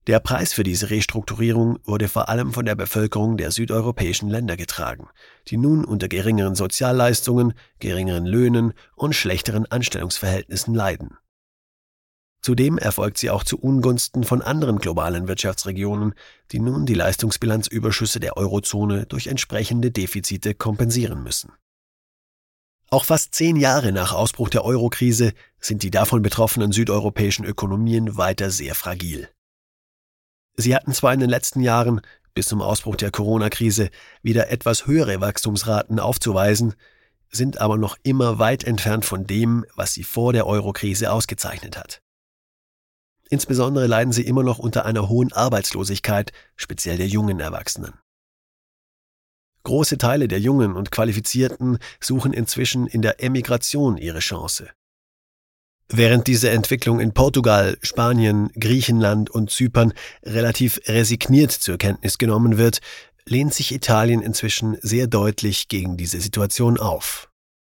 Der Preis für diese Restrukturierung wurde vor allem von der Bevölkerung der südeuropäischen Länder getragen, die nun unter geringeren Sozialleistungen, geringeren Löhnen und schlechteren Anstellungsverhältnissen leiden. Zudem erfolgt sie auch zu Ungunsten von anderen globalen Wirtschaftsregionen, die nun die Leistungsbilanzüberschüsse der Eurozone durch entsprechende Defizite kompensieren müssen. Auch fast 10 Jahre nach Ausbruch der Eurokrise sind die davon betroffenen südeuropäischen Ökonomien weiter sehr fragil. Sie hatten zwar in den letzten Jahren, bis zum Ausbruch der Corona-Krise, wieder etwas höhere Wachstumsraten aufzuweisen, sind aber noch immer weit entfernt von dem, was sie vor der Eurokrise ausgezeichnet hat. Insbesondere leiden sie immer noch unter einer hohen Arbeitslosigkeit, speziell der jungen Erwachsenen. Große Teile der Jungen und Qualifizierten suchen inzwischen in der Emigration ihre Chance. Während diese Entwicklung in Portugal, Spanien, Griechenland und Zypern relativ resigniert zur Kenntnis genommen wird, lehnt sich Italien inzwischen sehr deutlich gegen diese Situation auf.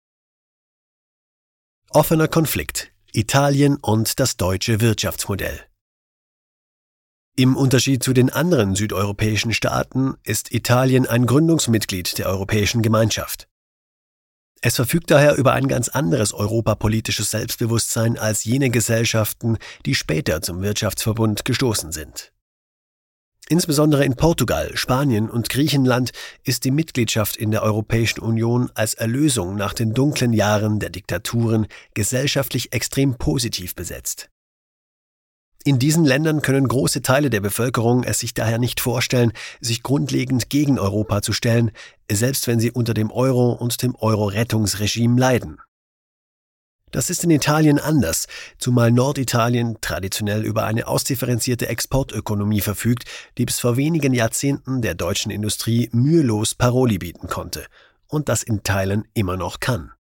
Offener Konflikt: Italien und das deutsche Wirtschaftsmodell. Im Unterschied zu den anderen südeuropäischen Staaten ist Italien ein Gründungsmitglied der Europäischen Gemeinschaft. Es verfügt daher über ein ganz anderes europapolitisches Selbstbewusstsein als jene Gesellschaften, die später zum Wirtschaftsverbund gestoßen sind. Insbesondere in Portugal, Spanien und Griechenland ist die Mitgliedschaft in der Europäischen Union als Erlösung nach den dunklen Jahren der Diktaturen gesellschaftlich extrem positiv besetzt. In diesen Ländern können große Teile der Bevölkerung es sich daher nicht vorstellen, sich grundlegend gegen Europa zu stellen, selbst wenn sie unter dem Euro und dem Euro-Rettungsregime leiden. Das ist in Italien anders, zumal Norditalien traditionell über eine ausdifferenzierte Exportökonomie verfügt, die bis vor wenigen Jahrzehnten der deutschen Industrie mühelos Paroli bieten konnte und das in Teilen immer noch kann.